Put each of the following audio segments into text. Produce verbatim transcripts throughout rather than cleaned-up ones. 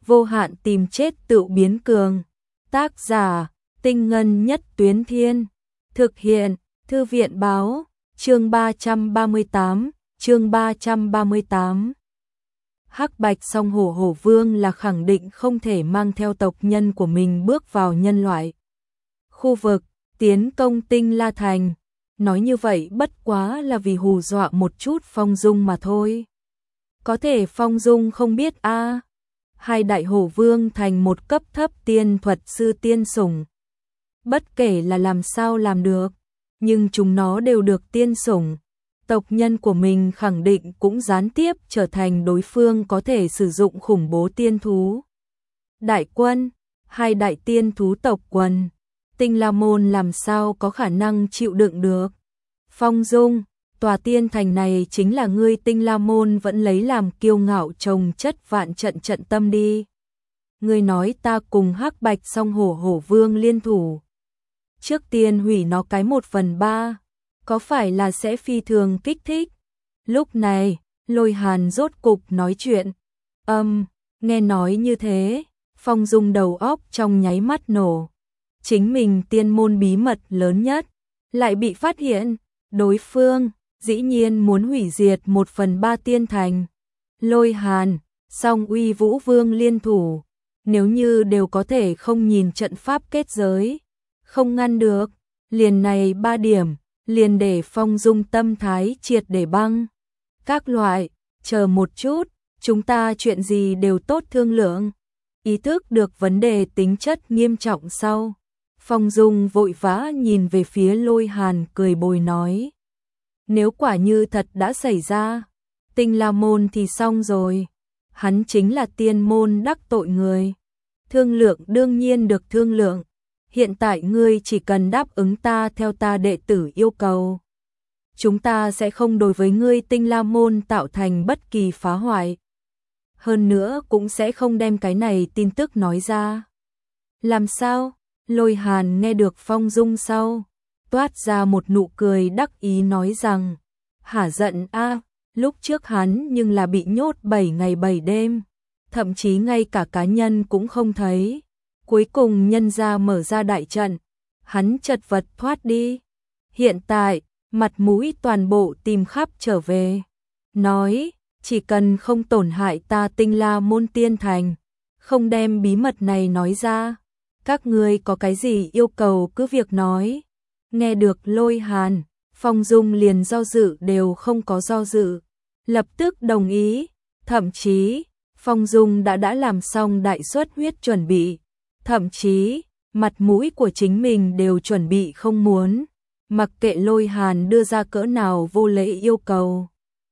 vô hạn tìm chết tự biến cường. Tác giả, Tinh Ngân Nhất Tuyến Thiên. Thực hiện, Thư viện Báo, chương ba trăm ba mươi tám, chương ba trăm ba mươi tám. Hắc Bạch Song Hổ Hổ Vương là khẳng định không thể mang theo tộc nhân của mình bước vào nhân loại khu vực, tiến công Tinh La Thành. Nói như vậy bất quá là vì hù dọa một chút Phong Dung mà thôi. Có thể Phong Dung không biết a à. Hai đại hổ vương thành một cấp thấp tiên thuật sư tiên sủng. Bất kể là làm sao làm được, nhưng chúng nó đều được tiên sủng. Tộc nhân của mình khẳng định cũng gián tiếp trở thành đối phương có thể sử dụng khủng bố tiên thú. Đại quân, hai đại tiên thú tộc quần, Tinh La Môn làm sao có khả năng chịu đựng được. Phong Dung, tòa tiên thành này chính là ngươi Tinh La Môn vẫn lấy làm kiêu ngạo trồng chất vạn trận trận tâm đi. Ngươi nói ta cùng Hắc Bạch Song Hổ Hổ Vương liên thủ, trước tiên hủy nó cái một phần ba, có phải là sẽ phi thường kích thích? Lúc này, Lôi Hàn rốt cục nói chuyện. Âm, um, nghe nói như thế, Phong Dung đầu óc trong nháy mắt nổ. Chính mình tiên môn bí mật lớn nhất, lại bị phát hiện, đối phương, dĩ nhiên muốn hủy diệt một phần ba tiên thành. Lôi Hàn, song Uy Vũ Vương liên thủ, nếu như đều có thể không nhìn trận pháp kết giới, không ngăn được, liền này ba điểm, liền để Phong Dung tâm thái triệt để băng. Các loại, chờ một chút, chúng ta chuyện gì đều tốt thương lượng. Ý thức được vấn đề tính chất nghiêm trọng sau, Phong Dung vội vã nhìn về phía Lôi Hàn cười bồi nói. Nếu quả như thật đã xảy ra, Tinh La Môn thì xong rồi. Hắn chính là tiên môn đắc tội người. Thương lượng đương nhiên được thương lượng. Hiện tại ngươi chỉ cần đáp ứng ta theo ta đệ tử yêu cầu. Chúng ta sẽ không đối với ngươi Tinh La Môn tạo thành bất kỳ phá hoại. Hơn nữa cũng sẽ không đem cái này tin tức nói ra. Làm sao? Lôi Hàn nghe được Phong Dung sau, toát ra một nụ cười đắc ý nói rằng, hả giận a, à, lúc trước hắn nhưng là bị nhốt bảy ngày bảy đêm, thậm chí ngay cả cá nhân cũng không thấy. Cuối cùng nhân ra mở ra đại trận, hắn chật vật thoát đi. Hiện tại, mặt mũi toàn bộ tìm khắp trở về. Nói, chỉ cần không tổn hại ta Tinh La Môn tiên thành, không đem bí mật này nói ra, các ngươi có cái gì yêu cầu cứ việc nói. Nghe được Lôi Hàn, Phong Dung liền do dự đều không có do dự, lập tức đồng ý. Thậm chí, Phong Dung đã đã làm xong đại suất huyết chuẩn bị. Thậm chí, mặt mũi của chính mình đều chuẩn bị không muốn, mặc kệ Lôi Hàn đưa ra cỡ nào vô lễ yêu cầu,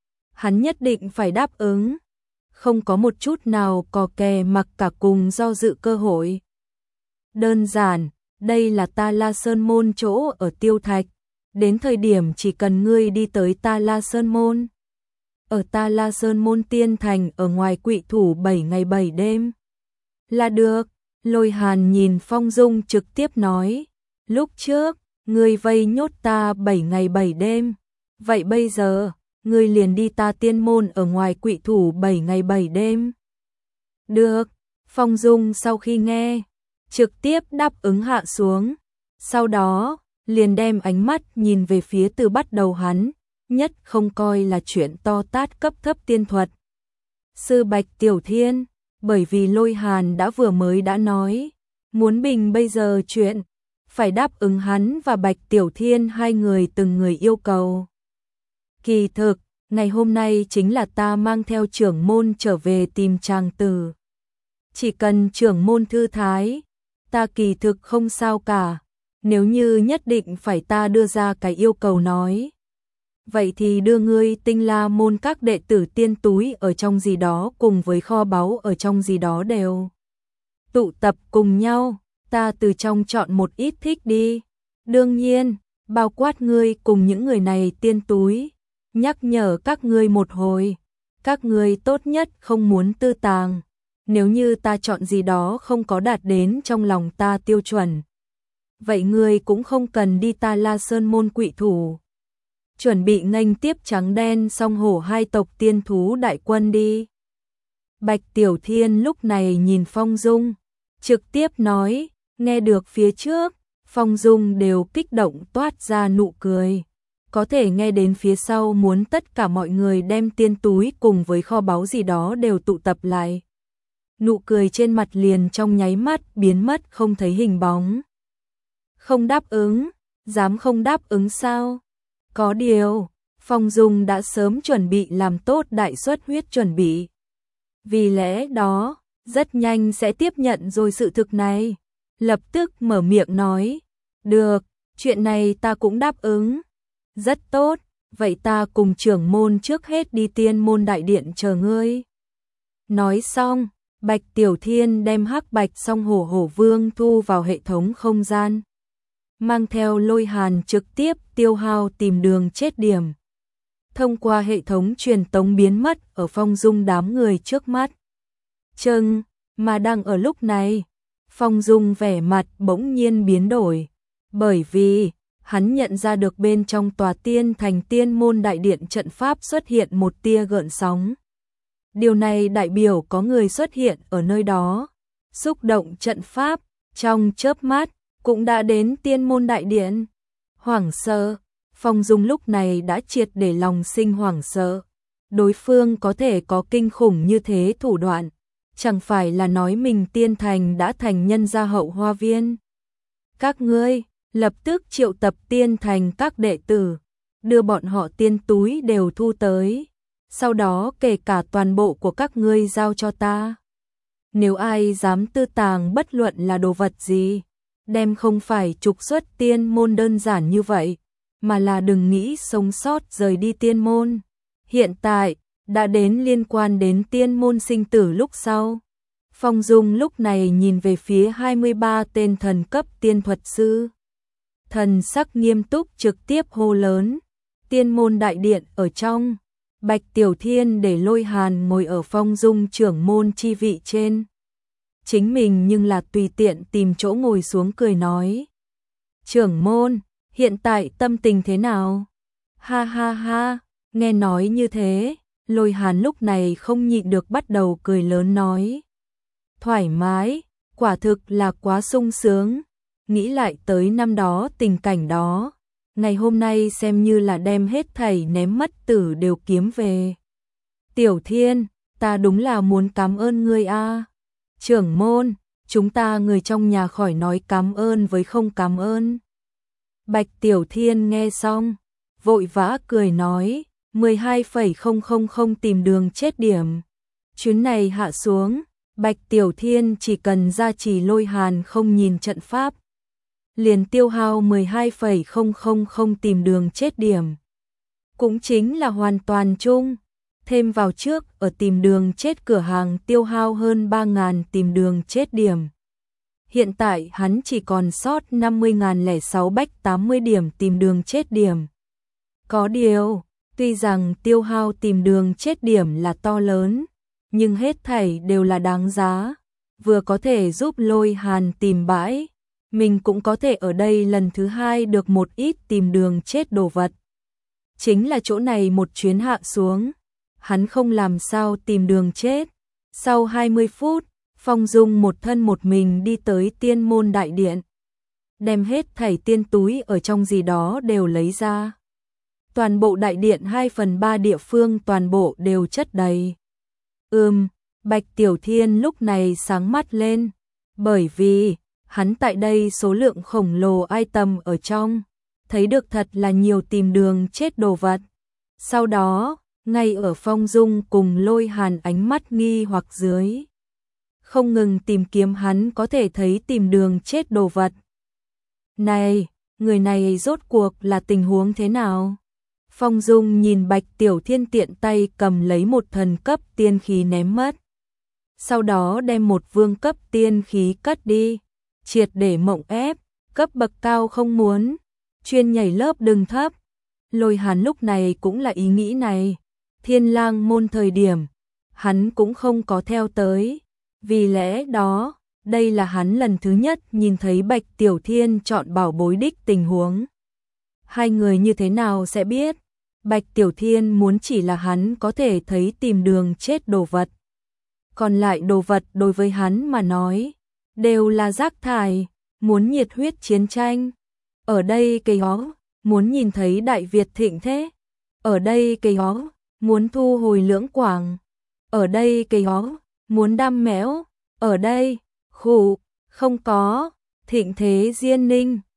hắn nhất định phải đáp ứng, không có một chút nào cò kè mặc cả cùng do dự cơ hội. Đơn giản, đây là Ta La Sơn Môn chỗ ở Tiêu Thạch, đến thời điểm chỉ cần ngươi đi tới Ta La Sơn Môn. Ở Ta La Sơn Môn tiên thành ở ngoài Quỷ Thủ bảy ngày bảy đêm. Là được. Lôi Hàn nhìn Phong Dung trực tiếp nói, lúc trước, ngươi vây nhốt ta bảy ngày bảy đêm, vậy bây giờ, ngươi liền đi ta tiên môn ở ngoài Quỷ Thủ bảy ngày bảy đêm. Được, Phong Dung sau khi nghe, trực tiếp đáp ứng hạ xuống, sau đó, liền đem ánh mắt nhìn về phía từ bắt đầu hắn, nhất không coi là chuyện to tát cấp thấp tiên thuật. Sư Bạch Tiểu Thiên. Bởi vì Lôi Hàn đã vừa mới đã nói, muốn bình bây giờ chuyện, phải đáp ứng hắn và Bạch Tiểu Thiên hai người từng người yêu cầu. Kỳ thực, ngày hôm nay chính là ta mang theo trưởng môn trở về tìm chàng tử. Chỉ cần trưởng môn thư thái, ta kỳ thực không sao cả, nếu như nhất định phải ta đưa ra cái yêu cầu nói. Vậy thì đưa ngươi Tinh La Môn các đệ tử tiên túi ở trong gì đó cùng với kho báu ở trong gì đó đều tụ tập cùng nhau, ta từ trong chọn một ít thích đi. Đương nhiên, bao quát ngươi cùng những người này tiên túi, nhắc nhở các ngươi một hồi, các ngươi tốt nhất không muốn tư tàng, nếu như ta chọn gì đó không có đạt đến trong lòng ta tiêu chuẩn. Vậy ngươi cũng không cần đi Ta La Sơn Môn Quỷ Thủ. Chuẩn bị nghênh tiếp Trắng Đen Song Hổ hai tộc tiên thú đại quân đi. Bạch Tiểu Thiên lúc này nhìn Phong Dung, trực tiếp nói, nghe được phía trước, Phong Dung đều kích động toát ra nụ cười. Có thể nghe đến phía sau muốn tất cả mọi người đem tiên túi cùng với kho báu gì đó đều tụ tập lại. Nụ cười trên mặt liền trong nháy mắt biến mất không thấy hình bóng. Không đáp ứng, dám không đáp ứng sao? Có điều, Phong Dung đã sớm chuẩn bị làm tốt đại suất huyết chuẩn bị. Vì lẽ đó, rất nhanh sẽ tiếp nhận rồi sự thực này. Lập tức mở miệng nói, được, chuyện này ta cũng đáp ứng. Rất tốt, vậy ta cùng trưởng môn trước hết đi tiên môn đại điện chờ ngươi. Nói xong, Bạch Tiểu Thiên đem hắc bạch song hổ hổ vương thu vào hệ thống không gian. Mang theo Lôi Hàn trực tiếp tiêu hao tìm đường chết điểm. Thông qua hệ thống truyền tống biến mất ở Phong Dung đám người trước mắt. Chừng, mà đang ở lúc này, Phong Dung vẻ mặt bỗng nhiên biến đổi. Bởi vì, hắn nhận ra được bên trong tòa tiên thành tiên môn đại điện trận pháp xuất hiện một tia gợn sóng. Điều này đại biểu có người xuất hiện ở nơi đó. Xúc động trận pháp, trong chớp mắt, cũng đã đến tiên môn đại điện. Hoảng sợ, Phong Dung lúc này đã triệt để lòng sinh hoảng sợ. Đối phương có thể có kinh khủng như thế thủ đoạn. Chẳng phải là nói mình tiên thành đã thành nhân gia hậu hoa viên. Các ngươi, lập tức triệu tập tiên thành các đệ tử, đưa bọn họ tiên túi đều thu tới. Sau đó kể cả toàn bộ của các ngươi giao cho ta. Nếu ai dám tư tàng bất luận là đồ vật gì, đem không phải trục xuất tiên môn đơn giản như vậy, mà là đừng nghĩ sống sót rời đi tiên môn. Hiện tại, đã đến liên quan đến tiên môn sinh tử lúc sau. Phong Dung lúc này nhìn về phía hai mươi ba tên thần cấp tiên thuật sư. Thần sắc nghiêm túc trực tiếp hô lớn. Tiên môn đại điện ở trong. Bạch Tiểu Thiên để Lôi Hàn ngồi ở Phong Dung trưởng môn chi vị trên. Chính mình nhưng là tùy tiện tìm chỗ ngồi xuống cười nói. Trưởng môn, hiện tại tâm tình thế nào? Ha ha ha, nghe nói như thế, Lôi Hàn lúc này không nhịn được bắt đầu cười lớn nói. Thoải mái, quả thực là quá sung sướng. Nghĩ lại tới năm đó tình cảnh đó. Ngày hôm nay xem như là đem hết thảy ném mất tử đều kiếm về. Tiểu Thiên, ta đúng là muốn cảm ơn ngươi a. Trưởng môn, chúng ta người trong nhà khỏi nói cảm ơn với không cảm ơn. Bạch Tiểu Thiên nghe xong, vội vã cười nói, mười hai phẩy không không không tìm đường chết điểm. Chuyến này hạ xuống, Bạch Tiểu Thiên chỉ cần gia trì Lôi Hàn không nhìn trận pháp. Liền tiêu hao mười hai phẩy không không không tìm đường chết điểm. Cũng chính là hoàn toàn chung. Thêm vào trước ở tìm đường chết cửa hàng tiêu hao hơn ba nghìn tìm đường chết điểm. Hiện tại hắn chỉ còn sót năm mươi nghìn lẻ sáu bách tám mươi điểm tìm đường chết điểm. Có điều, tuy rằng tiêu hao tìm đường chết điểm là to lớn, nhưng hết thảy đều là đáng giá. Vừa có thể giúp Lôi Hàn tìm bãi, mình cũng có thể ở đây lần thứ hai được một ít tìm đường chết đồ vật. Chính là chỗ này một chuyến hạ xuống, hắn không làm sao tìm đường chết. Sau hai mươi phút, Phong Dung một thân một mình đi tới tiên môn đại điện. Đem hết thảy tiên túi ở trong gì đó đều lấy ra. Toàn bộ đại điện hai phần ba địa phương toàn bộ đều chất đầy. Ừm, Bạch Tiểu Thiên lúc này sáng mắt lên. Bởi vì, hắn tại đây số lượng khổng lồ item ở trong. Thấy được thật là nhiều tìm đường chết đồ vật. Sau đó, ngay ở Phong Dung cùng Lôi Hàn ánh mắt nghi hoặc dưới. Không ngừng tìm kiếm hắn có thể thấy tìm đường chết đồ vật. Này, người này rốt cuộc là tình huống thế nào? Phong Dung nhìn Bạch Tiểu Thiên tiện tay cầm lấy một thần cấp tiên khí ném mất. Sau đó đem một vương cấp tiên khí cất đi. Triệt để mộng ép, cấp bậc cao không muốn. Chuyên nhảy lớp đừng thấp. Lôi Hàn lúc này cũng là ý nghĩ này. Thiên Lang môn thời điểm, hắn cũng không có theo tới. Vì lẽ đó, đây là hắn lần thứ nhất nhìn thấy Bạch Tiểu Thiên chọn bảo bối đích tình huống. Hai người như thế nào sẽ biết? Bạch Tiểu Thiên muốn chỉ là hắn có thể thấy tìm đường chết đồ vật. còn lại đồ vật đối với hắn mà nói, đều là rác thải, muốn nhiệt huyết chiến tranh. Ở đây cây ó, muốn nhìn thấy Đại Việt thịnh thế. Ở đây cây ó, muốn thu hồi Lưỡng Quảng. Ở đây cây ó, muốn đam mẽo. Ở đây, khủ, không có, thịnh thế Diên Ninh.